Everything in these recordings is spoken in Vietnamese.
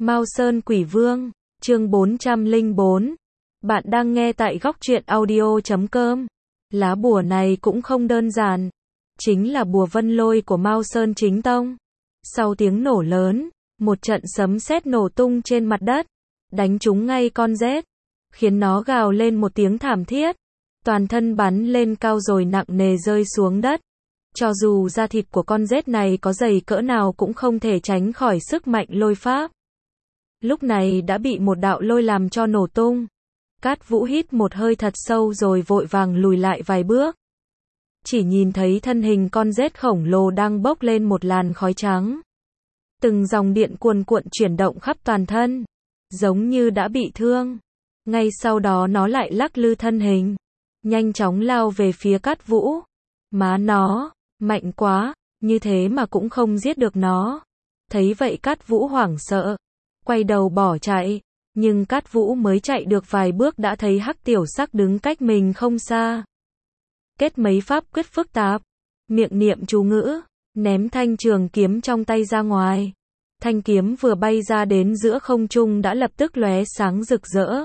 Mao Sơn Quỷ Vương, chương 404. Bạn đang nghe tại góc truyện audio.com. Lá bùa này cũng không đơn giản. Chính là bùa vân lôi của Mao Sơn chính tông. Sau tiếng nổ lớn, một trận sấm sét nổ tung trên mặt đất, đánh trúng ngay con rết, khiến nó gào lên một tiếng thảm thiết. Toàn thân bắn lên cao rồi nặng nề rơi xuống đất. Cho dù da thịt của con rết này có dày cỡ nào cũng không thể tránh khỏi sức mạnh lôi pháp. Lúc này đã bị một đạo lôi làm cho nổ tung. Cát Vũ hít một hơi thật sâu rồi vội vàng lùi lại vài bước. Chỉ nhìn thấy thân hình con rết khổng lồ đang bốc lên một làn khói trắng. Từng dòng điện cuồn cuộn chuyển động khắp toàn thân, giống như đã bị thương. Ngay sau đó nó lại lắc lư thân hình, nhanh chóng lao về phía Cát Vũ. Má nó, mạnh quá, như thế mà cũng không giết được nó. Thấy vậy Cát Vũ hoảng sợ, quay đầu bỏ chạy, nhưng Cát Vũ mới chạy được vài bước đã thấy Hắc Tiểu Sắc đứng cách mình không xa. Kết mấy pháp quyết phức tạp, miệng niệm chú ngữ, ném thanh trường kiếm trong tay ra ngoài. Thanh kiếm vừa bay ra đến giữa không trung đã lập tức lóe sáng rực rỡ,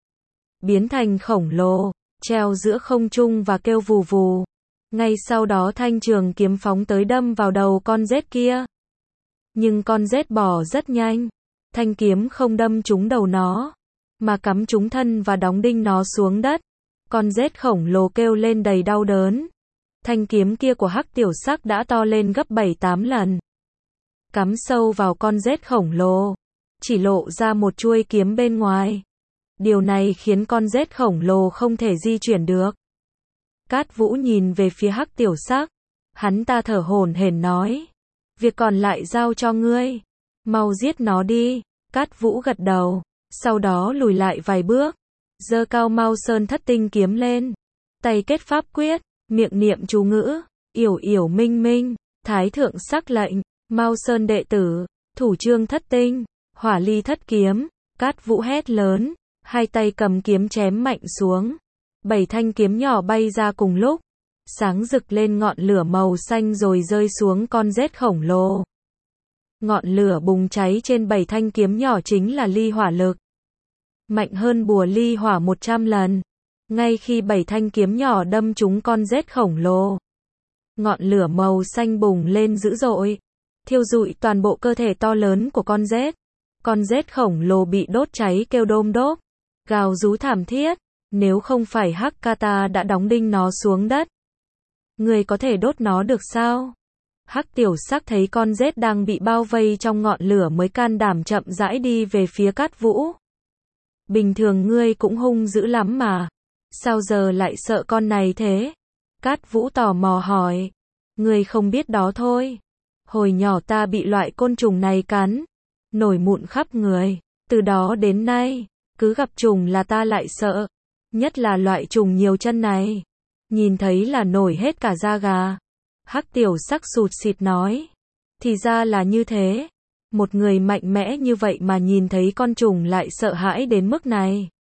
biến thành khổng lồ, treo giữa không trung và kêu vù vù. Ngay sau đó thanh trường kiếm phóng tới đâm vào đầu con rết kia. Nhưng con rết bỏ rất nhanh. Thanh kiếm không đâm trúng đầu nó, mà cắm trúng thân và đóng đinh nó xuống đất. Con rết khổng lồ kêu lên đầy đau đớn. Thanh kiếm kia của Hắc Tiểu Sắc đã to lên gấp 7-8 lần. Cắm sâu vào con rết khổng lồ, chỉ lộ ra một chuôi kiếm bên ngoài. Điều này khiến con rết khổng lồ không thể di chuyển được. Cát Vũ nhìn về phía Hắc Tiểu Sắc, hắn ta thở hổn hển nói: "Việc còn lại giao cho ngươi, mau giết nó đi." Cát Vũ gật đầu, sau đó lùi lại vài bước, giơ cao Mao Sơn Thất Tinh kiếm lên, tay kết pháp quyết, miệng niệm chú ngữ, yểu yểu minh minh, thái thượng sắc lệnh, Mao Sơn đệ tử, thủ trương thất tinh, hỏa ly thất kiếm. Cát Vũ hét lớn, hai tay cầm kiếm chém mạnh xuống. 7 thanh kiếm nhỏ bay ra cùng lúc, sáng rực lên ngọn lửa màu xanh rồi rơi xuống con rết khổng lồ. Ngọn lửa bùng cháy trên 7 thanh kiếm nhỏ chính là ly hỏa lực, mạnh hơn bùa ly hỏa 100 lần. Ngay khi 7 thanh kiếm nhỏ đâm trúng con rết khổng lồ, ngọn lửa màu xanh bùng lên dữ dội, thiêu rụi toàn bộ cơ thể to lớn của con rết. Con rết khổng lồ bị đốt cháy kêu đôm đốp, gào rú thảm thiết. Nếu không phải Hắc Kata đã đóng đinh nó xuống đất, người có thể đốt nó được sao? Hắc Tiểu Sắc thấy con rết đang bị bao vây trong ngọn lửa mới can đảm chậm rãi đi về phía Cát Vũ. Bình thường ngươi cũng hung dữ lắm mà, sao giờ lại sợ con này thế? Cát Vũ tò mò hỏi. Ngươi không biết đó thôi. Hồi nhỏ ta bị loại côn trùng này cắn, nổi mụn khắp người. Từ đó đến nay, cứ gặp trùng là ta lại sợ. Nhất là loại trùng nhiều chân này. Nhìn thấy là nổi hết cả da gà. Hắc Tiểu Sắc sụt sịt nói. Thì ra là như thế. Một người mạnh mẽ như vậy mà nhìn thấy con trùng lại sợ hãi đến mức này.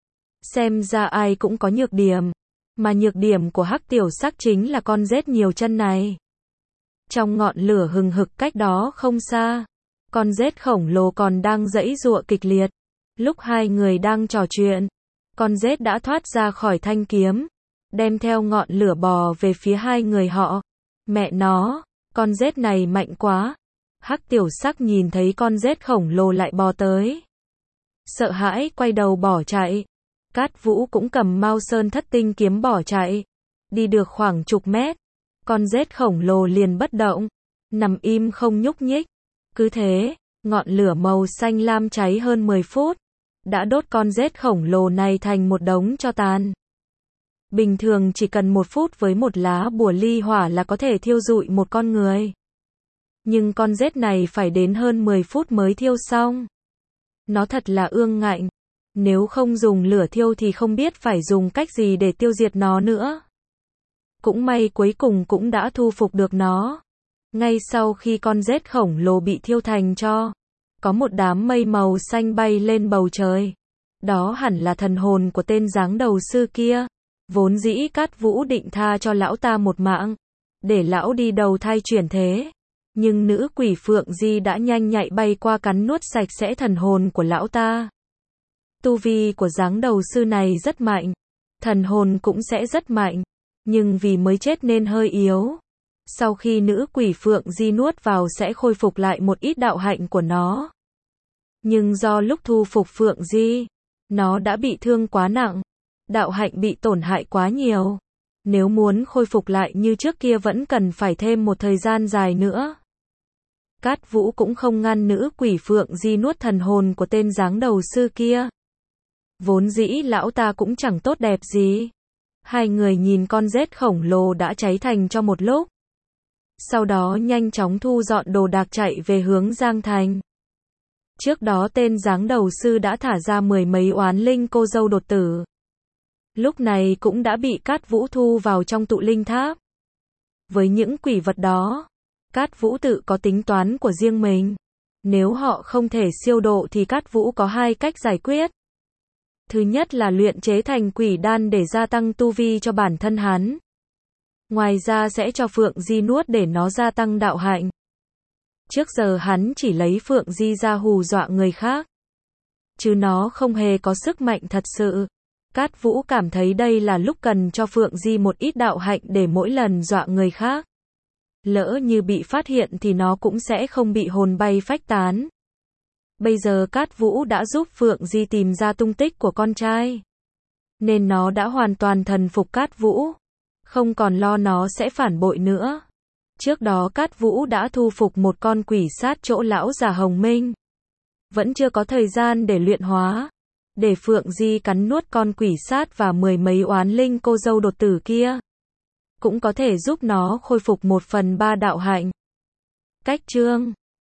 Xem ra ai cũng có nhược điểm. Mà nhược điểm của Hắc Tiểu Sắc chính là con rết nhiều chân này. Trong ngọn lửa hừng hực cách đó không xa, con rết khổng lồ còn đang giãy giụa kịch liệt. Lúc hai người đang trò chuyện, con rết đã thoát ra khỏi thanh kiếm, đem theo ngọn lửa bò về phía hai người họ. Mẹ nó, con rết này mạnh quá. Hắc Tiểu Sắc nhìn thấy con rết khổng lồ lại bò tới, sợ hãi quay đầu bỏ chạy. Cát Vũ cũng cầm Mao Sơn Thất Tinh kiếm bỏ chạy. Đi được khoảng chục mét, con rết khổng lồ liền bất động, nằm im không nhúc nhích. Cứ thế, ngọn lửa màu xanh lam cháy hơn 10 phút, đã đốt con rết khổng lồ này thành một đống tro tàn. Bình thường chỉ cần 1 phút với một lá bùa ly hỏa là có thể thiêu rụi một con người. Nhưng con rết này phải đến hơn 10 phút mới thiêu xong. Nó thật là ương ngạnh. Nếu không dùng lửa thiêu thì không biết phải dùng cách gì để tiêu diệt nó nữa. Cũng may cuối cùng cũng đã thu phục được nó. Ngay sau khi con rết khổng lồ bị thiêu thành tro, có một đám mây màu xanh bay lên bầu trời. Đó hẳn là thần hồn của tên giáng đầu sư kia. Vốn dĩ Cát Vũ định tha cho lão ta một mạng, để lão đi đầu thai chuyển thế. Nhưng nữ quỷ Phượng Di đã nhanh nhạy bay qua cắn nuốt sạch sẽ thần hồn của lão ta. Tu vi của giáng đầu sư này rất mạnh, thần hồn cũng sẽ rất mạnh, nhưng vì mới chết nên hơi yếu. Sau khi nữ quỷ Phượng Di nuốt vào sẽ khôi phục lại một ít đạo hạnh của nó. Nhưng do lúc thu phục Phượng Di, nó đã bị thương quá nặng, đạo hạnh bị tổn hại quá nhiều. Nếu muốn khôi phục lại như trước kia vẫn cần phải thêm một thời gian dài nữa. Cát Vũ cũng không ngăn nữ quỷ Phượng Di nuốt thần hồn của tên giáng đầu sư kia. Vốn dĩ lão ta cũng chẳng tốt đẹp gì. Hai người nhìn con rết khổng lồ đã cháy thành cho một lúc. Sau đó nhanh chóng thu dọn đồ đạc chạy về hướng Giang Thành. Trước đó tên giáng đầu sư đã thả ra 10 mấy oán linh cô dâu đột tử. Lúc này cũng đã bị Cát Vũ thu vào trong tụ linh tháp. Với những quỷ vật đó, Cát Vũ tự có tính toán của riêng mình. Nếu họ không thể siêu độ thì Cát Vũ có hai cách giải quyết. Thứ nhất là luyện chế thành quỷ đan để gia tăng tu vi cho bản thân hắn. Ngoài ra sẽ cho Phượng Di nuốt để nó gia tăng đạo hạnh. Trước giờ hắn chỉ lấy Phượng Di ra hù dọa người khác, chứ nó không hề có sức mạnh thật sự. Cát Vũ cảm thấy đây là lúc cần cho Phượng Di một ít đạo hạnh để mỗi lần dọa người khác. Lỡ như bị phát hiện thì nó cũng sẽ không bị hồn bay phách tán. Bây giờ Cát Vũ đã giúp Phượng Di tìm ra tung tích của con trai, nên nó đã hoàn toàn thần phục Cát Vũ, không còn lo nó sẽ phản bội nữa. Trước đó Cát Vũ đã thu phục một con quỷ sát chỗ lão già Hồng Minh. Vẫn chưa có thời gian để luyện hóa, để Phượng Di cắn nuốt con quỷ sát và 10 mấy oán linh cô dâu đột tử kia. Cũng có thể giúp nó khôi phục 1/3 đạo hạnh. Cách chương